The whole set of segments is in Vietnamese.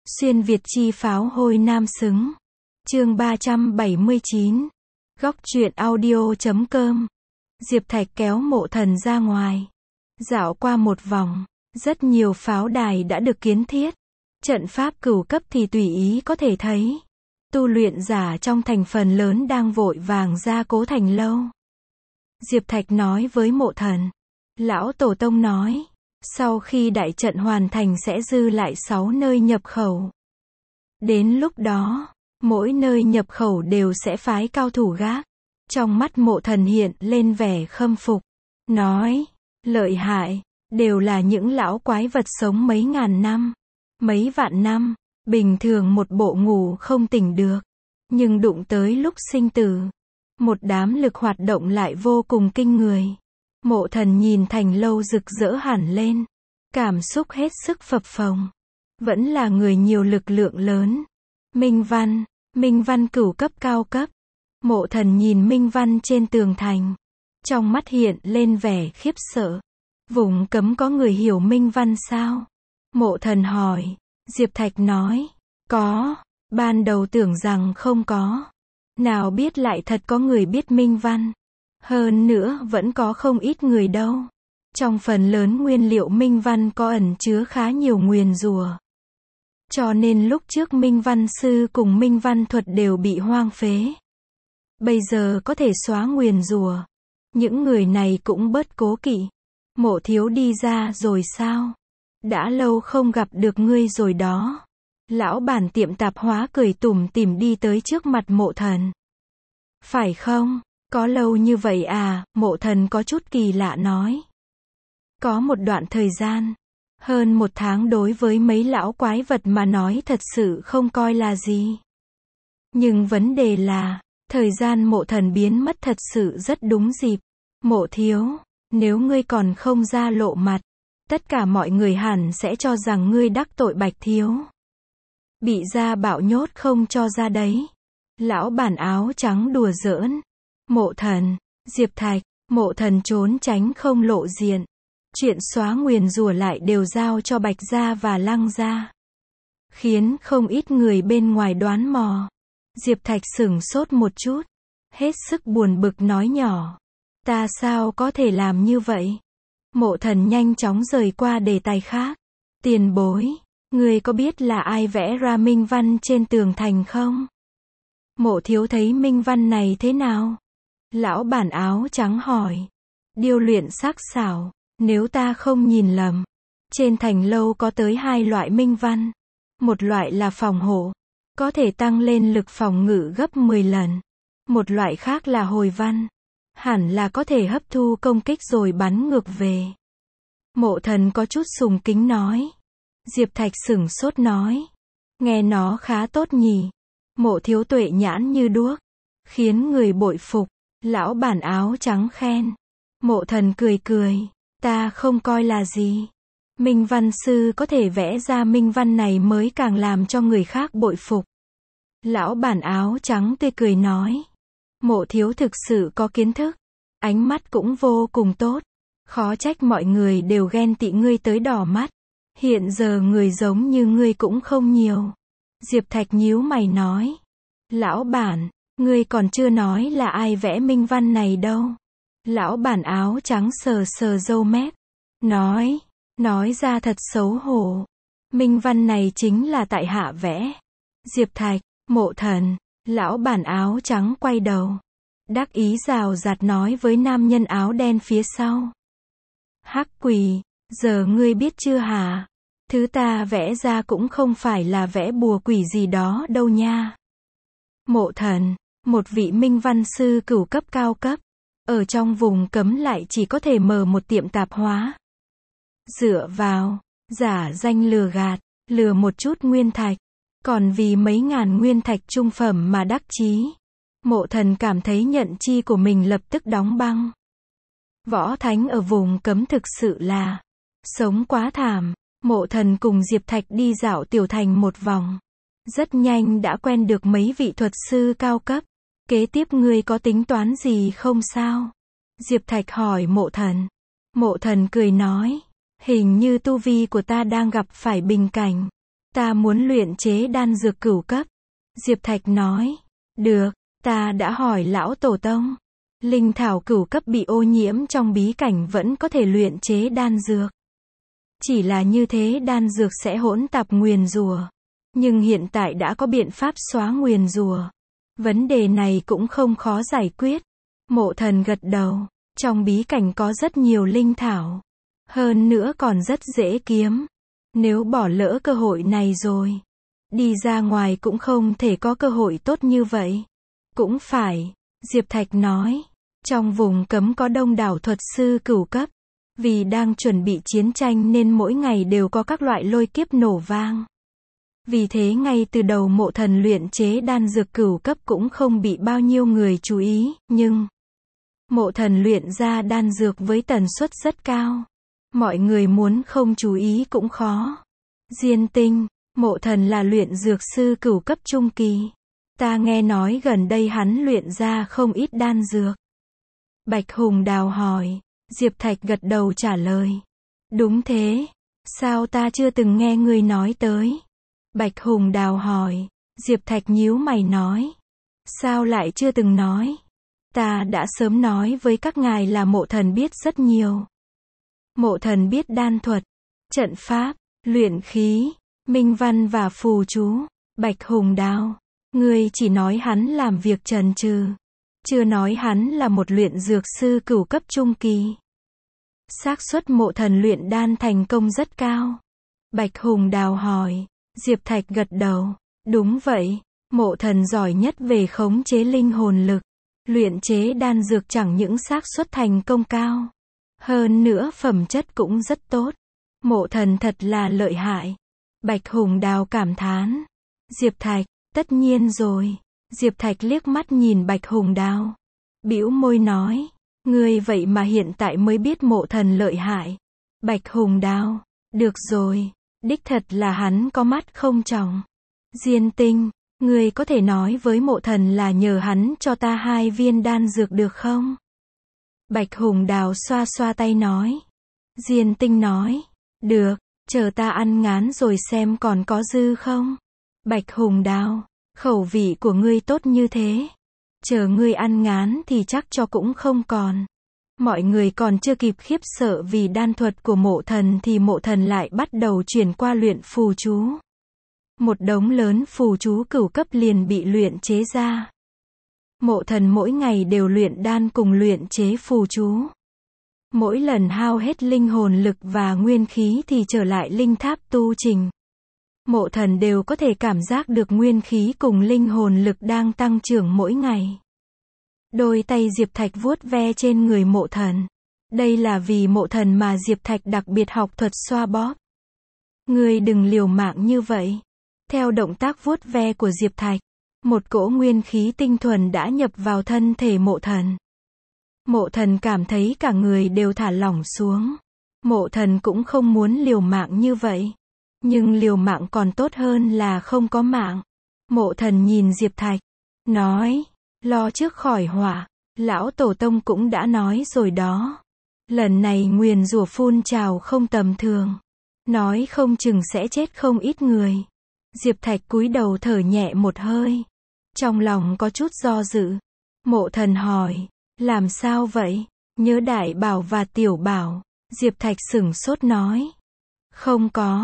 Xuyên Việt chi pháo hôi nam xứng. Chương 379. Góc truyện audio.com. Diệp Thạch kéo Mộ Thần ra ngoài. Dạo qua một vòng, rất nhiều pháo đài đã được kiến thiết. Trận pháp cửu cấp thì tùy ý có thể thấy. Tu luyện giả trong thành phần lớn đang vội vàng ra cố thành lâu. Diệp Thạch nói với Mộ Thần. Lão Tổ Tông nói, sau khi đại trận hoàn thành sẽ dư lại 6 nơi nhập khẩu. Đến lúc đó, mỗi nơi nhập khẩu đều sẽ phái cao thủ gác. Trong mắt Mộ Thần hiện lên vẻ khâm phục. Nói, lợi hại, đều là những lão quái vật sống mấy ngàn năm, mấy vạn năm, bình thường một bộ ngủ không tỉnh được. Nhưng đụng tới lúc sinh tử, một đám lực hoạt động lại vô cùng kinh người. Mộ Thần nhìn thành lâu rực rỡ hẳn lên, cảm xúc hết sức phập phồng. Vẫn là người nhiều lực lượng lớn. Minh văn cửu cấp cao cấp. Mộ Thần nhìn minh văn trên tường thành, trong mắt hiện lên vẻ khiếp sợ. Vùng cấm có người hiểu minh văn sao? Mộ Thần hỏi. Diệp Thạch nói, có, ban đầu tưởng rằng không có. Nào biết lại thật có người biết minh văn. Hơn nữa vẫn có không ít người đâu. Trong phần lớn nguyên liệu minh văn có ẩn chứa khá nhiều nguyền rủa. Cho nên lúc trước minh văn sư cùng minh văn thuật đều bị hoang phế. Bây giờ có thể xóa nguyền rủa. Những người này cũng bớt cố kỵ. Mộ thiếu đi ra rồi sao? Đã lâu không gặp được ngươi rồi đó. Lão bản tiệm tạp hóa cười tủm tỉm đi tới trước mặt Mộ Thần. Phải không? Có lâu như vậy à? Mộ Thần có chút kỳ lạ nói. Có một đoạn thời gian, hơn 1 tháng đối với mấy lão quái vật mà nói thật sự không coi là gì. Nhưng vấn đề là, thời gian Mộ Thần biến mất thật sự rất đúng dịp. Mộ thiếu, nếu ngươi còn không ra lộ mặt, tất cả mọi người hẳn sẽ cho rằng ngươi đắc tội Bạch thiếu. Bị gia bạo nhốt không cho ra đấy. Lão bản áo trắng đùa giỡn. Mộ Thần, Diệp Thạch, Mộ Thần trốn tránh không lộ diện. Chuyện xóa nguyền rủa lại đều giao cho Bạch gia và Lăng gia. Khiến không ít người bên ngoài đoán mò. Diệp Thạch sửng sốt một chút. Hết sức buồn bực nói nhỏ. Ta sao có thể làm như vậy? Mộ Thần nhanh chóng rời qua đề tài khác. Tiền bối, ngươi có biết là ai vẽ ra minh văn trên tường thành không? Mộ thiếu thấy minh văn này thế nào? Lão bản áo trắng hỏi. Điêu luyện sắc sảo, nếu ta không nhìn lầm. Trên thành lâu có tới 2 loại minh văn. Một loại là phòng hộ, có thể tăng lên lực phòng ngự gấp 10 lần. Một loại khác là hồi văn, hẳn là có thể hấp thu công kích rồi bắn ngược về. Mộ Thần có chút sùng kính nói. Diệp Thạch sửng sốt nói. Nghe nó khá tốt nhỉ. Mộ thiếu tuệ nhãn như đuốc, khiến người bội phục. Lão bản áo trắng khen. Mộ Thần cười cười. Ta không coi là gì. Minh văn sư có thể vẽ ra minh văn này mới càng làm cho người khác bội phục. Lão bản áo trắng tươi cười nói. Mộ thiếu thực sự có kiến thức. Ánh mắt cũng vô cùng tốt. Khó trách mọi người đều ghen tị ngươi tới đỏ mắt. Hiện giờ người giống như ngươi cũng không nhiều. Diệp Thạch nhíu mày nói. Lão bản, ngươi còn chưa nói là ai vẽ minh văn này đâu. Lão bản áo trắng sờ sờ râu mép. Nói ra thật xấu hổ. Minh văn này chính là tại hạ vẽ. Diệp Thạch, Mộ Thần, lão bản áo trắng quay đầu. Đắc ý rào rạt nói với nam nhân áo đen phía sau. Hắc quỷ, giờ ngươi biết chưa hả? Thứ ta vẽ ra cũng không phải là vẽ bùa quỷ gì đó đâu nha. Mộ Thần, một vị minh văn sư cửu cấp cao cấp. Ở trong vùng cấm lại chỉ có thể mở một tiệm tạp hóa. Dựa vào, giả danh lừa gạt, lừa một chút nguyên thạch. Còn vì mấy ngàn nguyên thạch trung phẩm mà đắc chí. Mộ Thần cảm thấy nhận chi của mình lập tức đóng băng. Võ thánh ở vùng cấm thực sự là sống quá thảm. Mộ Thần cùng Diệp Thạch đi dạo tiểu thành một vòng. Rất nhanh đã quen được mấy vị thuật sư cao cấp. Kế tiếp ngươi có tính toán gì không sao? Diệp Thạch hỏi Mộ Thần. Mộ Thần cười nói. Hình như tu vi của ta đang gặp phải bình cảnh. Ta muốn luyện chế đan dược cửu cấp. Diệp Thạch nói. Được, ta đã hỏi lão tổ tông. Linh thảo cửu cấp bị ô nhiễm trong bí cảnh vẫn có thể luyện chế đan dược. Chỉ là như thế đan dược sẽ hỗn tạp nguyền rủa. Nhưng hiện tại đã có biện pháp xóa nguyền rủa. Vấn đề này cũng không khó giải quyết. Mộ Thần gật đầu. Trong bí cảnh có rất nhiều linh thảo. Hơn nữa còn rất dễ kiếm. Nếu bỏ lỡ cơ hội này rồi, đi ra ngoài cũng không thể có cơ hội tốt như vậy. Cũng phải, Diệp Thạch nói. Trong vùng cấm có đông đảo thuật sư cửu cấp. Vì đang chuẩn bị chiến tranh nên mỗi ngày đều có các loại lôi kiếp nổ vang. Vì thế ngay từ đầu Mộ Thần luyện chế đan dược cửu cấp cũng không bị bao nhiêu người chú ý, nhưng Mộ Thần luyện ra đan dược với tần suất rất cao. Mọi người muốn không chú ý cũng khó. Diên Tinh, Mộ Thần là luyện dược sư cửu cấp trung kỳ. Ta nghe nói gần đây hắn luyện ra không ít đan dược. Bạch Hùng Đào hỏi. Diệp Thạch gật đầu trả lời. Đúng thế. Sao ta chưa từng nghe ngươi nói tới? Bạch Hùng Đào hỏi. Diệp Thạch nhíu mày nói. Sao lại chưa từng nói? Ta đã sớm nói với các ngài là Mộ Thần biết rất nhiều. Mộ Thần biết đan thuật, trận pháp, luyện khí, minh văn và phù chú. Bạch Hùng Đào, ngươi chỉ nói hắn làm việc trần trừ, chưa nói hắn là một luyện dược sư cửu cấp trung kỳ. Xác suất Mộ Thần luyện đan thành công rất cao. Bạch Hùng Đào hỏi. Diệp Thạch gật đầu. Đúng vậy, Mộ Thần giỏi nhất về khống chế linh hồn lực. Luyện chế đan dược chẳng những xác suất thành công cao, hơn nữa phẩm chất cũng rất tốt. Mộ Thần thật là lợi hại. Bạch Hùng Đào cảm thán. Diệp Thạch, tất nhiên rồi. Diệp Thạch liếc mắt nhìn Bạch Hùng Đào, bĩu môi nói. Ngươi vậy mà hiện tại mới biết Mộ Thần lợi hại. Bạch Hùng Đào, được rồi, đích thật là hắn có mắt không tròng. Diên Tinh, ngươi có thể nói với Mộ Thần là nhờ hắn cho ta 2 viên đan dược được không? Bạch Hùng Đào xoa xoa tay nói. Diên Tinh nói. Được, chờ ta ăn ngán rồi xem còn có dư không? Bạch Hùng Đào, khẩu vị của ngươi tốt như thế. Chờ ngươi ăn ngán thì chắc cho cũng không còn. Mọi người còn chưa kịp khiếp sợ vì đan thuật của Mộ Thần thì Mộ Thần lại bắt đầu chuyển qua luyện phù chú. Một đống lớn phù chú cửu cấp liền bị luyện chế ra. Mộ Thần mỗi ngày đều luyện đan cùng luyện chế phù chú. Mỗi lần hao hết linh hồn lực và nguyên khí thì trở lại linh tháp tu trình. Mộ Thần đều có thể cảm giác được nguyên khí cùng linh hồn lực đang tăng trưởng mỗi ngày. Đôi tay Diệp Thạch vuốt ve trên người Mộ Thần. Đây là vì Mộ Thần mà Diệp Thạch đặc biệt học thuật xoa bóp. Ngươi đừng liều mạng như vậy. Theo động tác vuốt ve của Diệp Thạch, một cỗ nguyên khí tinh thuần đã nhập vào thân thể Mộ Thần. Mộ Thần cảm thấy cả người đều thả lỏng xuống. Mộ Thần cũng không muốn liều mạng như vậy. Nhưng liều mạng còn tốt hơn là không có mạng. Mộ Thần nhìn Diệp Thạch, nói, lo trước khỏi họa, lão tổ tông cũng đã nói rồi đó. Lần này nguyền rủa phun trào không tầm thường. Nói không chừng sẽ chết không ít người. Diệp Thạch cúi đầu thở nhẹ một hơi. Trong lòng có chút do dự. Mộ Thần hỏi, làm sao vậy? Nhớ Đại Bảo và Tiểu Bảo. Diệp Thạch sửng sốt nói. Không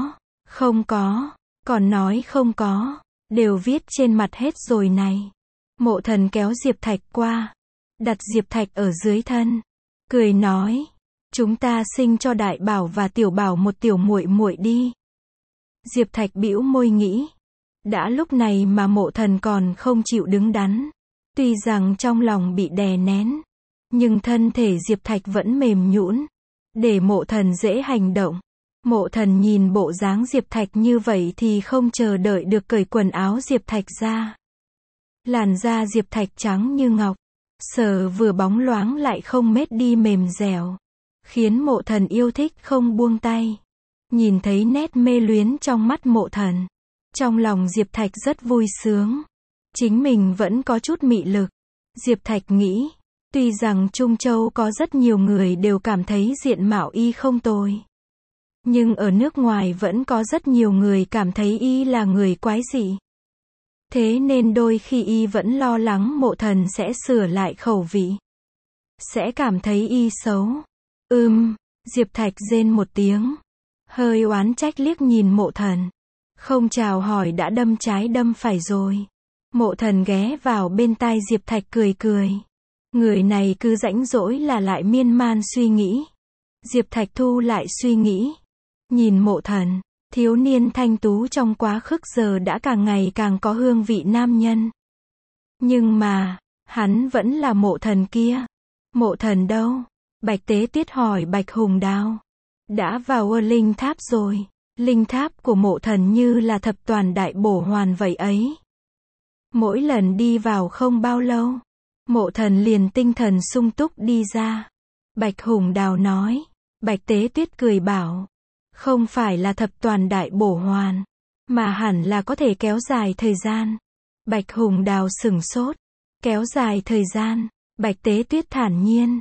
có, còn nói không có. Đều viết trên mặt hết rồi này. Mộ Thần kéo Diệp Thạch qua. Đặt Diệp Thạch ở dưới thân. Cười nói. Chúng ta sinh cho Đại Bảo và Tiểu Bảo một tiểu muội muội đi. Diệp Thạch bĩu môi nghĩ. Đã lúc này mà Mộ Thần còn không chịu đứng đắn. Tuy rằng trong lòng bị đè nén, nhưng thân thể Diệp Thạch vẫn mềm nhũn, để Mộ Thần dễ hành động. Mộ Thần nhìn bộ dáng Diệp Thạch như vậy thì không chờ đợi được cởi quần áo Diệp Thạch ra. Làn da Diệp Thạch trắng như ngọc, sờ vừa bóng loáng lại không mết đi mềm dẻo, khiến Mộ Thần yêu thích không buông tay. Nhìn thấy nét mê luyến trong mắt Mộ Thần, trong lòng Diệp Thạch rất vui sướng. Chính mình vẫn có chút mị lực. Diệp Thạch nghĩ, tuy rằng Trung Châu có rất nhiều người đều cảm thấy diện mạo y không tồi, Nhưng ở nước ngoài vẫn có rất nhiều người cảm thấy y là người quái dị. Thế nên đôi khi y vẫn lo lắng Mộ Thần sẽ sửa lại khẩu vị. Sẽ cảm thấy y xấu. Diệp Thạch rên một tiếng. Hơi oán trách liếc nhìn Mộ Thần. Không chào hỏi đã đâm trái đâm phải rồi. Mộ Thần ghé vào bên tai Diệp Thạch cười cười. Người này cứ rãnh rỗi là lại miên man suy nghĩ. Diệp Thạch thu lại suy nghĩ. Nhìn Mộ Thần, thiếu niên thanh tú trong quá khứ giờ đã càng ngày càng có hương vị nam nhân. Nhưng mà, hắn vẫn là Mộ Thần kia. Mộ Thần đâu? Bạch Tế Tuyết hỏi Bạch Hùng Đào. Đã vào linh tháp rồi. Linh tháp của Mộ Thần như là thập toàn đại bổ hoàn vậy ấy. Mỗi lần đi vào không bao lâu, Mộ Thần liền tinh thần sung túc đi ra. Bạch Hùng Đào nói. Bạch Tế Tuyết cười bảo. Không phải là thập toàn đại bổ hoàn, mà hẳn là có thể kéo dài thời gian. Bạch Hùng Đào sửng sốt. Kéo dài thời gian. Bạch Tế Tuyết thản nhiên.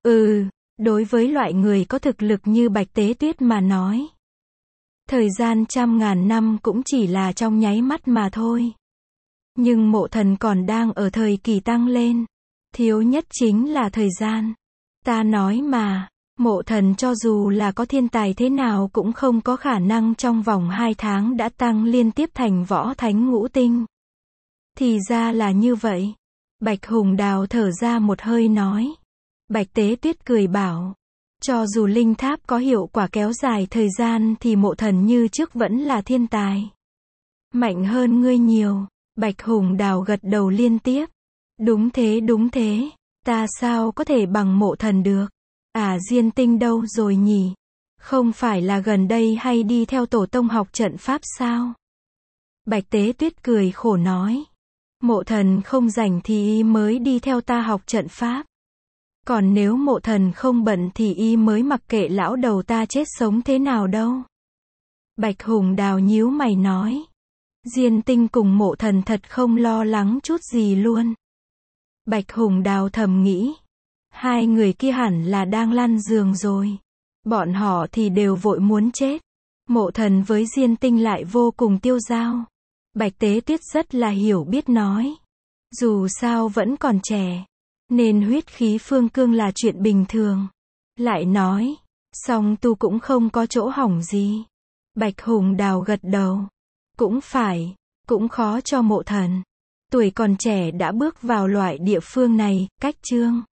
Đối với loại người có thực lực như Bạch Tế Tuyết mà nói. Thời gian trăm ngàn năm cũng chỉ là trong nháy mắt mà thôi. Nhưng Mộ Thần còn đang ở thời kỳ tăng lên. Thiếu nhất chính là thời gian. Ta nói mà, Mộ Thần cho dù là có thiên tài thế nào cũng không có khả năng trong vòng 2 tháng đã tăng liên tiếp thành võ thánh ngũ tinh. Thì ra là như vậy. Bạch Hùng Đào thở ra một hơi nói. Bạch Tế Tuyết cười bảo. Cho dù linh tháp có hiệu quả kéo dài thời gian thì Mộ Thần như trước vẫn là thiên tài. Mạnh hơn ngươi nhiều. Bạch Hùng Đào gật đầu liên tiếp. Đúng thế. Ta sao có thể bằng Mộ Thần được? Diên Tinh đâu rồi nhỉ? Không phải là gần đây hay đi theo tổ tông học trận pháp sao? Bạch Tế Tuyết cười khổ nói. Mộ Thần không rảnh thì y mới đi theo ta học trận pháp. Còn nếu Mộ Thần không bận thì y mới mặc kệ lão đầu ta chết sống thế nào đâu. Bạch Hùng Đào nhíu mày nói. Diên Tinh cùng Mộ Thần thật không lo lắng chút gì luôn. Bạch Hùng Đào thầm nghĩ. Hai người kia hẳn là đang lăn giường rồi. Bọn họ thì đều vội muốn chết. Mộ Thần với Diên Tinh lại vô cùng tiêu dao. Bạch Tế Tuyết rất là hiểu biết nói. Dù sao vẫn còn trẻ. Nên huyết khí phương cương là chuyện bình thường. Lại nói. Song tu cũng không có chỗ hỏng gì. Bạch Hùng Đào gật đầu. Cũng phải. Cũng khó cho Mộ Thần. Tuổi còn trẻ đã bước vào loại địa phương này. Cách chương